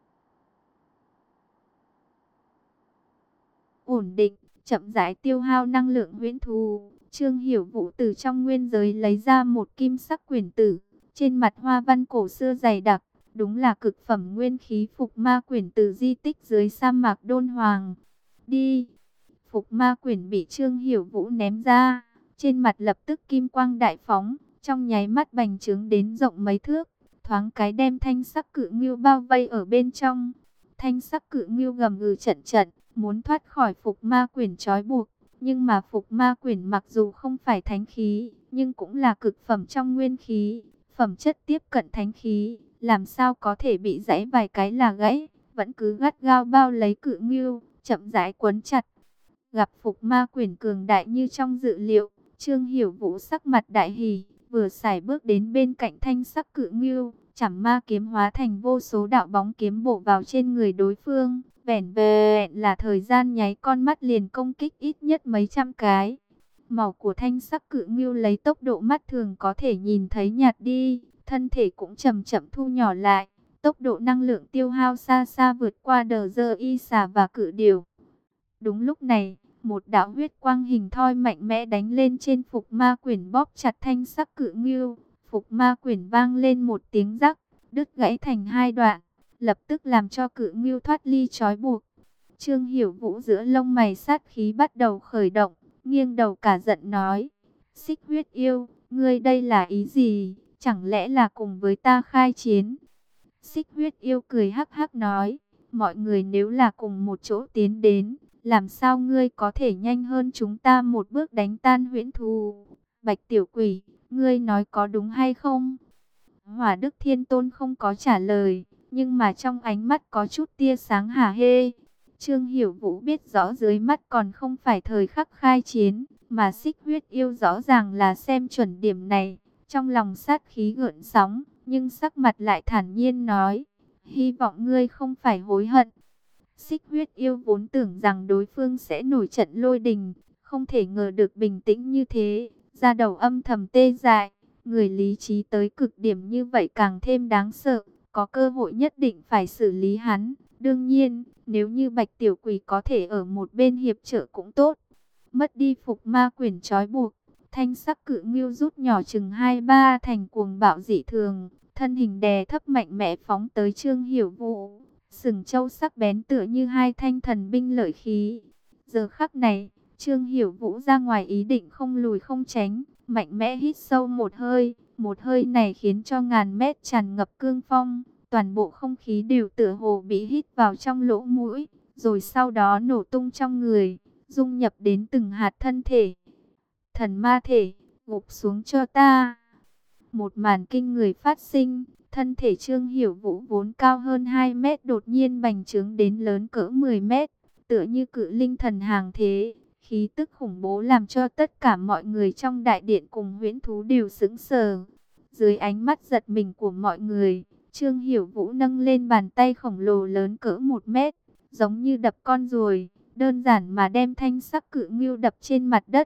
[SPEAKER 1] ổn định, chậm rãi tiêu hao năng lượng huyễn thú. Trương Hiểu Vũ từ trong nguyên giới lấy ra một kim sắc quyển tử, trên mặt hoa văn cổ xưa dày đặc, đúng là cực phẩm nguyên khí phục ma quyển từ di tích dưới sa mạc Đôn Hoàng. Đi! Phục ma quyển bị Trương Hiểu Vũ ném ra, trên mặt lập tức kim quang đại phóng, trong nháy mắt bành trướng đến rộng mấy thước, thoáng cái đem thanh sắc cự ngưu bao vây ở bên trong. Thanh sắc cự ngưu gầm gừ trận trận, muốn thoát khỏi phục ma quyển trói buộc, nhưng mà phục ma quyển mặc dù không phải thánh khí, nhưng cũng là cực phẩm trong nguyên khí, phẩm chất tiếp cận thánh khí, làm sao có thể bị gãy vài cái là gãy, vẫn cứ gắt gao bao lấy cự ngưu, chậm rãi quấn chặt. Gặp phục ma quyển cường đại như trong dự liệu, Trương Hiểu Vũ sắc mặt đại hỉ, vừa sải bước đến bên cạnh thanh sắc cự ngưu, chảm ma kiếm hóa thành vô số đạo bóng kiếm bổ vào trên người đối phương, vẻn vẹn là thời gian nháy con mắt liền công kích ít nhất mấy trăm cái. Màu của thanh sắc cự ngưu lấy tốc độ mắt thường có thể nhìn thấy nhạt đi, thân thể cũng chậm chậm thu nhỏ lại, tốc độ năng lượng tiêu hao xa xa vượt qua đờ dơ y xà và cự điểu. Đúng lúc này, một đạo huyết quang hình thoi mạnh mẽ đánh lên trên phục ma quyển bóp chặt thanh sắc cự ngưu. Phục ma quyển vang lên một tiếng rắc, đứt gãy thành hai đoạn, lập tức làm cho cự ngưu thoát ly trói buộc. Trương Hiểu Vũ giữa lông mày sát khí bắt đầu khởi động, nghiêng đầu cả giận nói: Xích Huyết yêu, ngươi đây là ý gì? Chẳng lẽ là cùng với ta khai chiến? Xích Huyết yêu cười hắc hắc nói: mọi người nếu là cùng một chỗ tiến đến, làm sao ngươi có thể nhanh hơn chúng ta một bước đánh tan huyễn thú? Bạch tiểu quỷ, ngươi nói có đúng hay không? Hỏa Đức Thiên Tôn không có trả lời, nhưng mà trong ánh mắt có chút tia sáng hả hê. Trương Hiểu Vũ biết rõ dưới mắt còn không phải thời khắc khai chiến, mà Xích Huyết yêu rõ ràng là xem chuẩn điểm này, trong lòng sát khí gợn sóng, nhưng sắc mặt lại thản nhiên nói: hy vọng ngươi không phải hối hận. Xích Huyết yêu vốn tưởng rằng đối phương sẽ nổi trận lôi đình, không thể ngờ được bình tĩnh như thế, da đầu âm thầm tê dại, người lý trí tới cực điểm như vậy càng thêm đáng sợ, có cơ hội nhất định phải xử lý hắn. Đương nhiên, nếu như Bạch tiểu quỷ có thể ở một bên hiệp trợ cũng tốt. Mất đi phục ma quyển trói buộc, thanh sắc cự ngưu rút nhỏ chừng hai ba thành cuồng bạo dị thường, thân hình đè thấp mạnh mẽ phóng tới Trương Hiểu Vũ. Sừng châu sắc bén tựa như hai thanh thần binh lợi khí. Giờ khắc này, Trương Hiểu Vũ ra ngoài ý định không lùi không tránh, mạnh mẽ hít sâu một hơi. Một hơi này khiến cho ngàn mét tràn ngập cương phong, toàn bộ không khí đều tựa hồ bị hít vào trong lỗ mũi, rồi sau đó nổ tung trong người, dung nhập đến từng hạt thân thể. Thần ma thể, gục xuống cho ta. Một màn kinh người phát sinh. Thân thể Trương Hiểu Vũ vốn cao hơn hai mét đột nhiên bành trướng đến lớn cỡ mười mét, tựa như cự linh thần hàng thế, khí tức khủng bố làm cho tất cả mọi người trong đại điện cùng huyễn thú đều sững sờ. Dưới ánh mắt giật mình của mọi người, Trương Hiểu Vũ nâng lên bàn tay khổng lồ lớn cỡ một mét, giống như đập con ruồi, đơn giản mà đem thanh sắc cự ngưu đập trên mặt đất.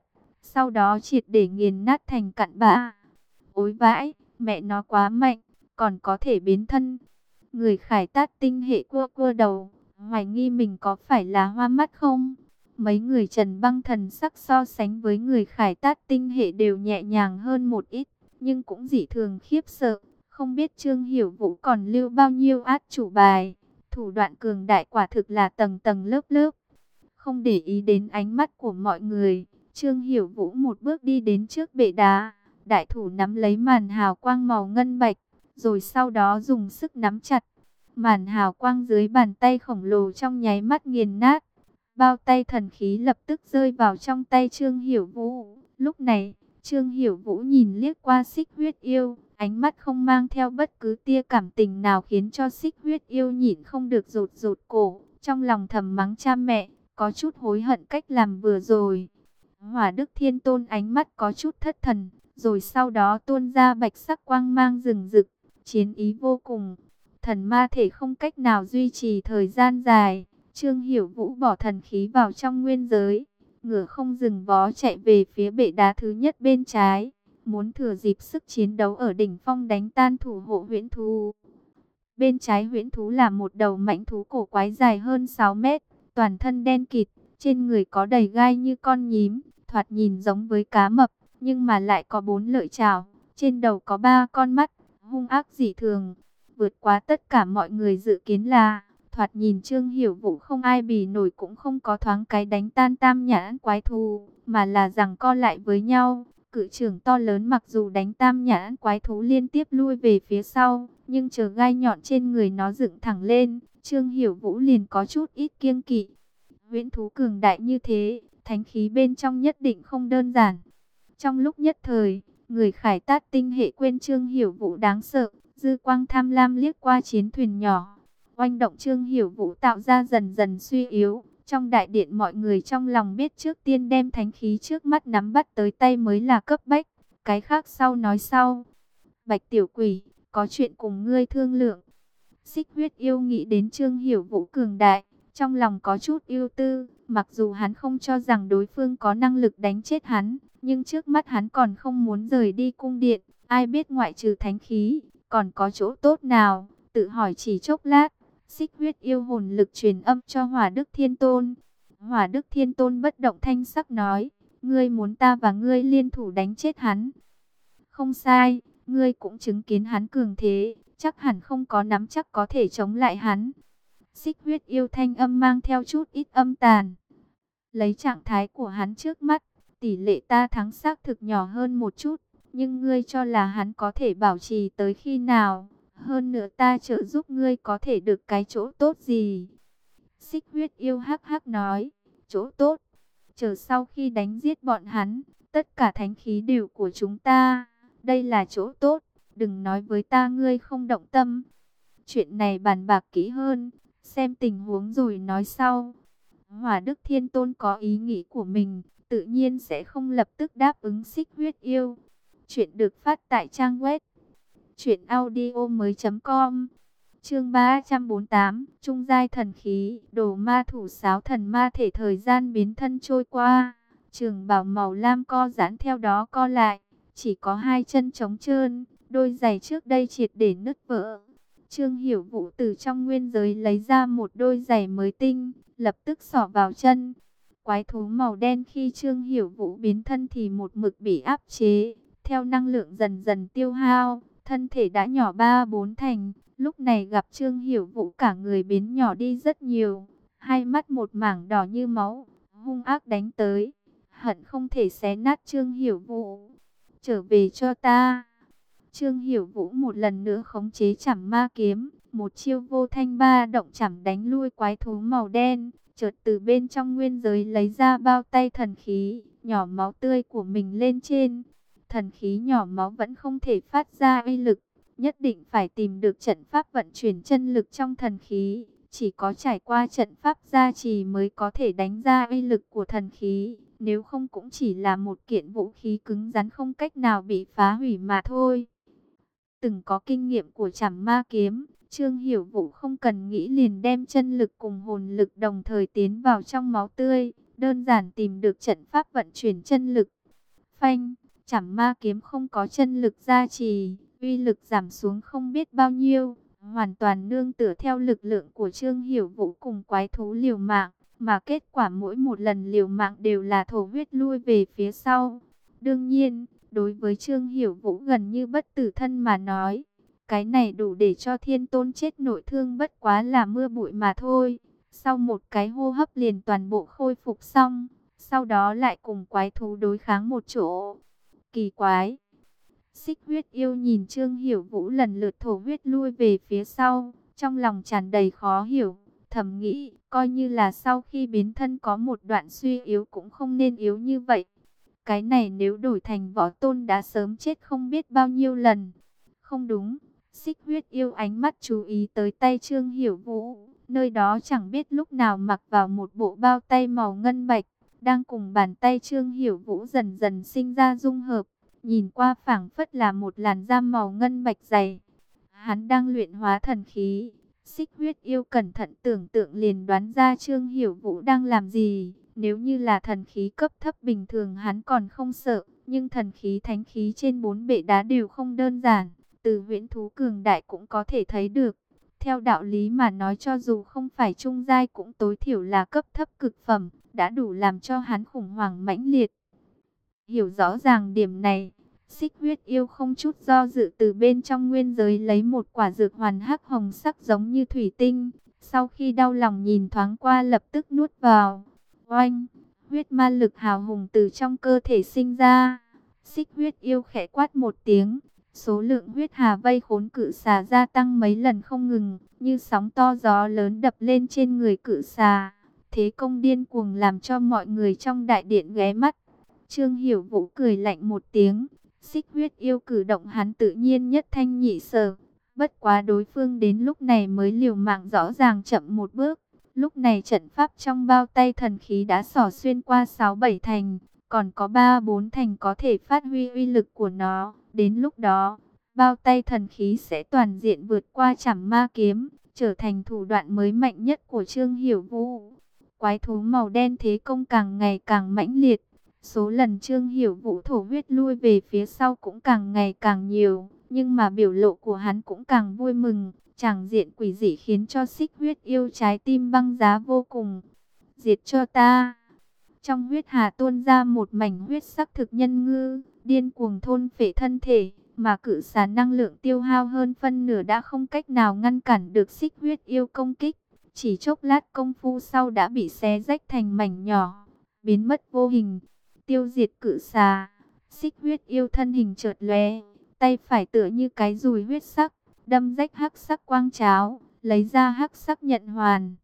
[SPEAKER 1] sau đó triệt để nghiền nát thành cặn bã. Ối vãi, mẹ nó quá mạnh, còn có thể biến thân. Người Khải Tát tinh hệ cua cua đầu, hoài nghi mình có phải là hoa mắt không? Mấy người Trần Băng thần sắc so sánh với người Khải Tát tinh hệ đều nhẹ nhàng hơn một ít, nhưng cũng dị thường khiếp sợ. Không biết Trương Hiểu Vũ còn lưu bao nhiêu át chủ bài, thủ đoạn cường đại quả thực là tầng tầng lớp lớp. Không để ý đến ánh mắt của mọi người, Trương Hiểu Vũ một bước đi đến trước bệ đá, đại thủ nắm lấy màn hào quang màu ngân bạch, rồi sau đó dùng sức nắm chặt. Màn hào quang dưới bàn tay khổng lồ trong nháy mắt nghiền nát. Bao tay thần khí lập tức rơi vào trong tay Trương Hiểu Vũ. Lúc này, Trương Hiểu Vũ nhìn liếc qua Xích Huyết Yêu, ánh mắt không mang theo bất cứ tia cảm tình nào khiến cho Xích Huyết Yêu nhịn không được rụt rụt cổ, trong lòng thầm mắng cha mẹ, có chút hối hận cách làm vừa rồi. Hỏa Đức Thiên Tôn ánh mắt có chút thất thần, rồi sau đó tuôn ra bạch sắc quang mang rừng rực, chiến ý vô cùng. Thần ma thể không cách nào duy trì thời gian dài, Trương Hiểu Vũ bỏ thần khí vào trong nguyên giới, ngựa không dừng vó chạy về phía bệ đá thứ nhất bên trái, muốn thừa dịp sức chiến đấu ở đỉnh phong đánh tan thủ hộ huyễn thú. Bên trái huyễn thú là một đầu mãnh thú cổ quái dài hơn sáu mét, toàn thân đen kịt, trên người có đầy gai như con nhím, thoạt nhìn giống với cá mập, nhưng mà lại có bốn lợi chảo, trên đầu có ba con mắt, hung ác dị thường. Vượt quá tất cả mọi người dự kiến là, thoạt nhìn Trương Hiểu Vũ không ai bì nổi cũng không có thoáng cái đánh tan tam nhãn quái thú, mà là giằng co lại với nhau. Cự trưởng to lớn mặc dù đánh tam nhãn quái thú liên tiếp lui về phía sau, nhưng chờ gai nhọn trên người nó dựng thẳng lên, Trương Hiểu Vũ liền có chút ít kiêng kỵ. Huyễn thú cường đại như thế, thánh khí bên trong nhất định không đơn giản. Trong lúc nhất thời, người Khải Tát tinh hệ quên Trương Hiểu Vũ đáng sợ, dư quang tham lam liếc qua chiến thuyền nhỏ. Oanh động Trương Hiểu Vũ tạo ra dần dần suy yếu. Trong đại điện mọi người trong lòng biết trước tiên đem thánh khí trước mắt nắm bắt tới tay mới là cấp bách. Cái khác sau nói sau. Bạch tiểu quỷ, có chuyện cùng ngươi thương lượng. Xích Huyết Yêu nghĩ đến Trương Hiểu Vũ cường đại, trong lòng có chút ưu tư. Mặc dù hắn không cho rằng đối phương có năng lực đánh chết hắn, nhưng trước mắt hắn còn không muốn rời đi cung điện. Ai biết ngoại trừ thánh khí, còn có chỗ tốt nào? Tự hỏi chỉ chốc lát, Xích Huyết Yêu hồn lực truyền âm cho Hỏa Đức Thiên Tôn. Hỏa Đức Thiên Tôn bất động thanh sắc nói, ngươi muốn ta và ngươi liên thủ đánh chết hắn. Không sai, ngươi cũng chứng kiến hắn cường thế, chắc hẳn không có nắm chắc có thể chống lại hắn. Xích Huyết Yêu thanh âm mang theo chút ít âm tàn. Lấy trạng thái của hắn trước mắt, tỷ lệ ta thắng xác thực nhỏ hơn một chút, nhưng ngươi cho là hắn có thể bảo trì tới khi nào? Hơn nữa ta trợ giúp ngươi có thể được cái chỗ tốt gì? Xích Huyết Yêu hắc hắc nói, chỗ tốt? Chờ sau khi đánh giết bọn hắn, tất cả thánh khí đều của chúng ta. Đây là chỗ tốt, đừng nói với ta ngươi không động tâm. Chuyện này bàn bạc kỹ hơn, xem tình huống rồi nói sau. Hỏa Đức Thiên Tôn có ý nghĩ của mình, tự nhiên sẽ không lập tức đáp ứng Xích Huyết Yêu. Chuyện được phát tại trang web truyện audio mới chấm com. Chương ba trăm bốn mươi tám, Trung giai thần khí, đồ ma thủ sáo thần ma thể. Thời gian biến thân trôi qua, trường bào màu lam co giãn theo đó co lại, chỉ có hai chân trống trơn, đôi giày trước đây triệt để nứt vỡ. Trương Hiểu Vũ từ trong nguyên giới lấy ra một đôi giày mới tinh, lập tức xỏ vào chân. Quái thú màu đen khi Trương Hiểu Vũ biến thân thì một mực bị áp chế, theo năng lượng dần dần tiêu hao, thân thể đã nhỏ ba bốn thành. Lúc này gặp Trương Hiểu Vũ cả người biến nhỏ đi rất nhiều, hai mắt một mảng đỏ như máu, hung ác đánh tới, hận không thể xé nát Trương Hiểu Vũ. Trở về cho ta. Trương Hiểu Vũ một lần nữa khống chế chảm ma kiếm, một chiêu vô thanh ba động chảm đánh lui quái thú màu đen, chợt từ bên trong nguyên giới lấy ra bao tay thần khí, nhỏ máu tươi của mình lên trên. Thần khí nhỏ máu vẫn không thể phát ra uy lực, nhất định phải tìm được trận pháp vận chuyển chân lực trong thần khí, chỉ có trải qua trận pháp gia trì mới có thể đánh ra uy lực của thần khí, nếu không cũng chỉ là một kiện vũ khí cứng rắn không cách nào bị phá hủy mà thôi. Từng có kinh nghiệm của chảm ma kiếm, Trương Hiểu Vũ không cần nghĩ liền đem chân lực cùng hồn lực đồng thời tiến vào trong máu tươi, đơn giản tìm được trận pháp vận chuyển chân lực. Phanh, chảm ma kiếm không có chân lực gia trì, uy lực giảm xuống không biết bao nhiêu, hoàn toàn nương tựa theo lực lượng của Trương Hiểu Vũ cùng quái thú liều mạng, mà kết quả mỗi một lần liều mạng đều là thổ huyết lui về phía sau. Đương nhiên, đối với Trương Hiểu Vũ gần như bất tử thân mà nói, cái này đủ để cho thiên tôn chết nội thương bất quá là mưa bụi mà thôi. Sau một cái hô hấp liền toàn bộ khôi phục xong, sau đó lại cùng quái thú đối kháng một chỗ. Kỳ quái! Xích huyết yêu nhìn Trương Hiểu Vũ lần lượt thổ huyết lui về phía sau, trong lòng tràn đầy khó hiểu, thầm nghĩ, coi như là sau khi biến thân có một đoạn suy yếu cũng không nên yếu như vậy. Cái này nếu đổi thành võ tôn đã sớm chết không biết bao nhiêu lần. Không đúng, xích huyết yêu ánh mắt chú ý tới tay Trương Hiểu Vũ, nơi đó chẳng biết lúc nào mặc vào một bộ bao tay màu ngân bạch, đang cùng bàn tay Trương Hiểu Vũ dần dần sinh ra dung hợp, nhìn qua phảng phất là một làn da màu ngân bạch dày. Hắn đang luyện hóa thần khí. Xích huyết yêu cẩn thận tưởng tượng liền đoán ra Trương Hiểu Vũ đang làm gì. Nếu như là thần khí cấp thấp bình thường hắn còn không sợ, nhưng thần khí thánh khí trên bốn bệ đá đều không đơn giản, từ huyễn thú cường đại cũng có thể thấy được. Theo đạo lý mà nói, cho dù không phải trung giai cũng tối thiểu là cấp thấp cực phẩm, đã đủ làm cho hắn khủng hoảng mãnh liệt. Hiểu rõ ràng điểm này, xích huyết yêu không chút do dự từ bên trong nguyên giới lấy một quả dược hoàn hắc hồng sắc giống như thủy tinh. Sau khi đau lòng nhìn thoáng qua lập tức nuốt vào. Oanh, huyết ma lực hào hùng từ trong cơ thể sinh ra. Xích huyết yêu khẽ quát một tiếng. Số lượng huyết hà vây khốn cự xà gia tăng mấy lần không ngừng, như sóng to gió lớn đập lên trên người cự xà. Thế công điên cuồng làm cho mọi người trong đại điện ghé mắt. Trương Hiểu Vũ cười lạnh một tiếng, xích huyết yêu cử động hắn tự nhiên nhất thanh nhị sở. Bất quá đối phương đến lúc này mới liều mạng rõ ràng chậm một bước. Lúc này trận pháp trong bao tay thần khí đã xỏ xuyên qua sáu bảy thành, còn có ba bốn thành có thể phát huy uy lực của nó. Đến lúc đó, bao tay thần khí sẽ toàn diện vượt qua chảm ma kiếm, trở thành thủ đoạn mới mạnh nhất của Trương Hiểu Vũ. Quái thú màu đen thế công càng ngày càng mãnh liệt. Số lần Trương Hiểu Vũ thổ huyết lui về phía sau cũng càng ngày càng nhiều, nhưng mà biểu lộ của hắn cũng càng vui mừng, tràng diện quỷ dị khiến cho xích huyết yêu trái tim băng giá vô cùng. Diệt cho ta! Trong huyết hà tuôn ra một mảnh huyết sắc thực nhân ngư, điên cuồng thôn phệ thân thể, mà cự xà năng lượng tiêu hao hơn phân nửa đã không cách nào ngăn cản được xích huyết yêu công kích. Chỉ chốc lát công phu sau đã bị xé rách thành mảnh nhỏ, biến mất vô hình. Tiêu diệt cự xà, xích huyết yêu thân hình chợt lóe, tay phải tựa như cái dùi huyết sắc, đâm rách hắc sắc quang cháo, lấy ra hắc sắc nhận hoàn.